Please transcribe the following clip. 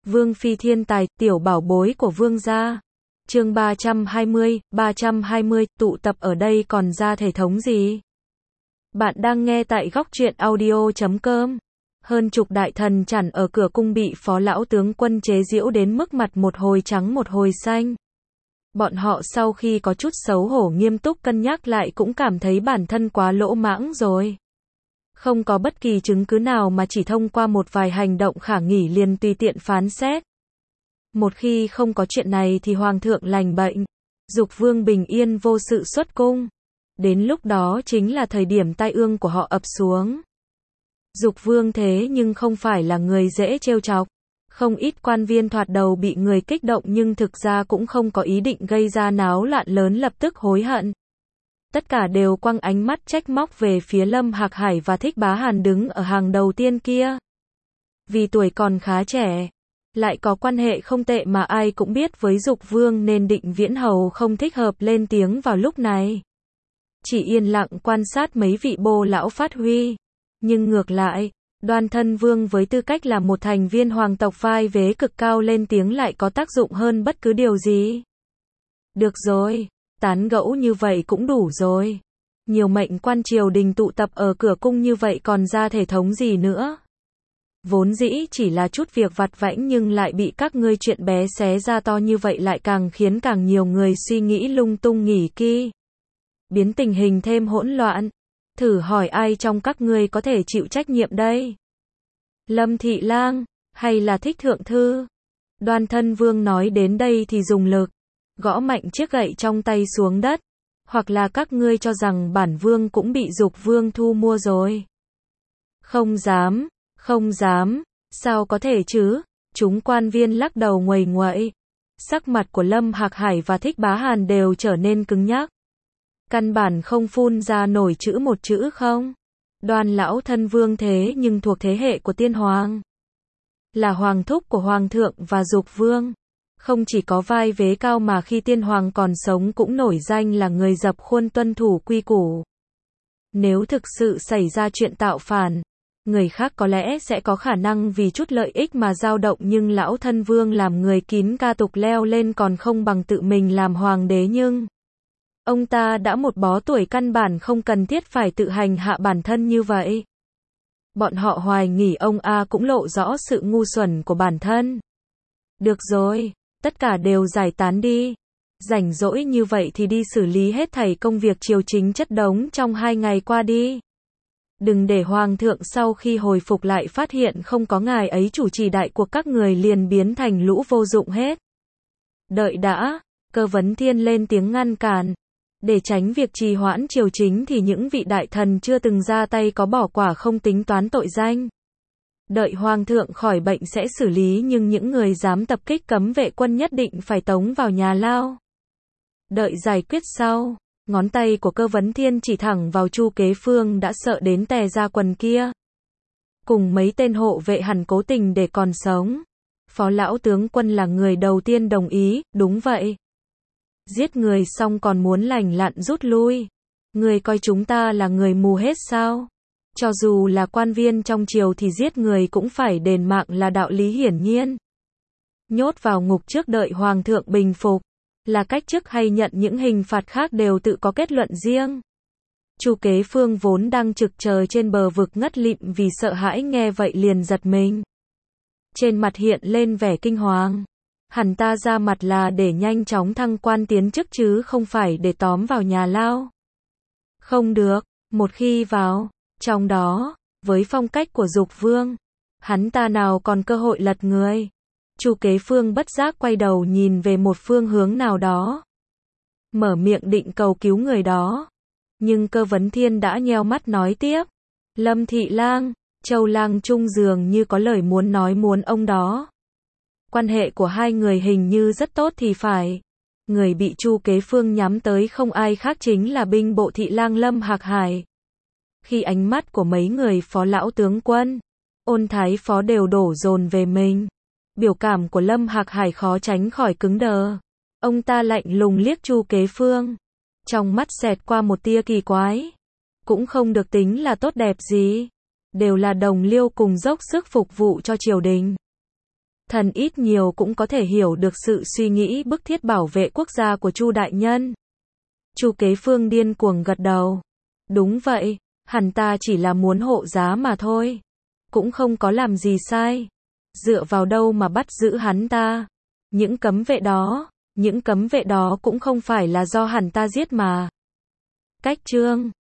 Vương phi thiên tài, tiểu bảo bối của vương gia. Chương 320, tụ tập ở đây còn ra thể thống gì? Bạn đang nghe tại góc truyện audio.com. Hơn chục đại thần chặn ở cửa cung bị phó lão tướng quân chế giễu đến mức mặt một hồi trắng một hồi xanh. Bọn họ sau khi có chút xấu hổ nghiêm túc cân nhắc lại cũng cảm thấy bản thân quá lỗ mãng rồi. Không có bất kỳ chứng cứ nào mà chỉ thông qua một vài hành động khả nghi liền tùy tiện phán xét. Một khi không có chuyện này thì hoàng thượng lành bệnh, dục vương bình yên vô sự xuất cung. Đến lúc đó chính là thời điểm tai ương của họ ập xuống. Dục vương thế nhưng không phải là người dễ trêu chọc. Không ít quan viên thoạt đầu bị người kích động nhưng thực ra cũng không có ý định gây ra náo loạn lớn lập tức hối hận. Tất cả đều quăng ánh mắt trách móc về phía Lâm Hạc Hải và Thích Bá Hàn đứng ở hàng đầu tiên kia. Vì tuổi còn khá trẻ, lại có quan hệ không tệ mà ai cũng biết với Dục Vương nên Định Viễn Hầu không thích hợp lên tiếng vào lúc này. Chỉ yên lặng quan sát mấy vị bô lão phát huy. Nhưng ngược lại, Đoan Thân Vương với tư cách là một thành viên hoàng tộc vai vế cực cao lên tiếng lại có tác dụng hơn bất cứ điều gì. Được rồi, tán gẫu như vậy cũng đủ rồi. Nhiều mệnh quan triều đình tụ tập ở cửa cung như vậy còn ra thể thống gì nữa. Vốn dĩ chỉ là chút việc vặt vãnh nhưng lại bị các ngươi chuyện bé xé ra to như vậy lại càng khiến càng nhiều người suy nghĩ lung tung nghỉ ki. Biến tình hình thêm hỗn loạn. Thử hỏi ai trong các ngươi có thể chịu trách nhiệm đây? Lâm Thị Lang, hay là Thích Thượng Thư? Đoan Thân Vương nói đến đây thì dùng lực, gõ mạnh chiếc gậy trong tay xuống đất. Hoặc là các ngươi cho rằng bản vương cũng bị Dục Vương thu mua rồi? Không dám, không dám, sao có thể chứ? Chúng quan viên lắc đầu nguầy nguậy. Sắc mặt của Lâm Hạc Hải và Thích Bá Hàn đều trở nên cứng nhắc. Căn bản không phun ra nổi chữ một chữ không. Đoan lão thân vương thế nhưng thuộc thế hệ của tiên hoàng. Là hoàng thúc của hoàng thượng và Dục Vương. Không chỉ có vai vế cao mà khi tiên hoàng còn sống cũng nổi danh là người dập khuôn tuân thủ quy củ. Nếu thực sự xảy ra chuyện tạo phản, người khác có lẽ sẽ có khả năng vì chút lợi ích mà dao động nhưng lão thân vương làm người kín ca tục leo lên còn không bằng tự mình làm hoàng đế nhưng ông ta đã một bó tuổi căn bản không cần thiết phải tự hành hạ bản thân như vậy. Bọn họ hoài nghi ông A cũng lộ rõ sự ngu xuẩn của bản thân. Được rồi, tất cả đều giải tán đi. Rảnh rỗi như vậy thì đi xử lý hết thảy công việc triều chính chất đống trong 2 ngày qua đi. Đừng để hoàng thượng sau khi hồi phục lại phát hiện không có ngài ấy chủ trì đại cuộc các người liền biến thành lũ vô dụng hết. Đợi đã, Cơ Vấn Thiên lên tiếng ngăn cản. Để tránh việc trì hoãn triều chính thì những vị đại thần chưa từng ra tay có bỏ quả không tính toán tội danh. Đợi hoàng thượng khỏi bệnh sẽ xử lý nhưng những người dám tập kích cấm vệ quân nhất định phải tống vào nhà lao. Đợi giải quyết sau, ngón tay của Cơ Vấn Thiên chỉ thẳng vào Chu Kế Phương đã sợ đến tè ra quần kia. Cùng mấy tên hộ vệ hẳn cố tình để còn sống. Phó lão tướng quân là người đầu tiên đồng ý, đúng vậy. Giết người xong còn muốn lành lặn rút lui. Người coi chúng ta là người mù hết sao? Cho dù là quan viên trong triều thì giết người cũng phải đền mạng là đạo lý hiển nhiên. Nhốt vào ngục trước đợi hoàng thượng bình phục. Là cách chức hay nhận những hình phạt khác đều tự có kết luận riêng. Chu Kế Phương vốn đang trực chờ trên bờ vực ngất lịm vì sợ hãi nghe vậy liền giật mình. Trên mặt hiện lên vẻ kinh hoàng. Hắn ta ra mặt là để nhanh chóng thăng quan tiến chức chứ không phải để tóm vào nhà lao. Không được, một khi vào, trong đó, với phong cách của Dục Vương, hắn ta nào còn cơ hội lật người. Chu Kế Phương bất giác quay đầu nhìn về một phương hướng nào đó. Mở miệng định cầu cứu người đó. Nhưng Cơ Vấn Thiên đã nheo mắt nói tiếp. Lâm Thị Lang, Châu Lang Trung dường như có lời muốn nói muốn ông đó. Quan hệ của hai người hình như rất tốt thì phải. Người bị Chu Kế Phương nhắm tới không ai khác chính là binh bộ thị lang Lâm Hạc Hải. Khi ánh mắt của mấy người phó lão tướng quân, Ôn Thái phó đều đổ dồn về mình. Biểu cảm của Lâm Hạc Hải khó tránh khỏi cứng đờ. Ông ta lạnh lùng liếc Chu Kế Phương. Trong mắt xẹt qua một tia kỳ quái. Cũng không được tính là tốt đẹp gì. Đều là đồng liêu cùng dốc sức phục vụ cho triều đình. Thần ít nhiều cũng có thể hiểu được sự suy nghĩ bức thiết bảo vệ quốc gia của Chu đại nhân. Chu Kế Phương điên cuồng gật đầu. Đúng vậy, hắn ta chỉ là muốn hộ giá mà thôi. Cũng không có làm gì sai. Dựa vào đâu mà bắt giữ hắn ta? Những cấm vệ đó cũng không phải là do hắn ta giết mà. Cách chương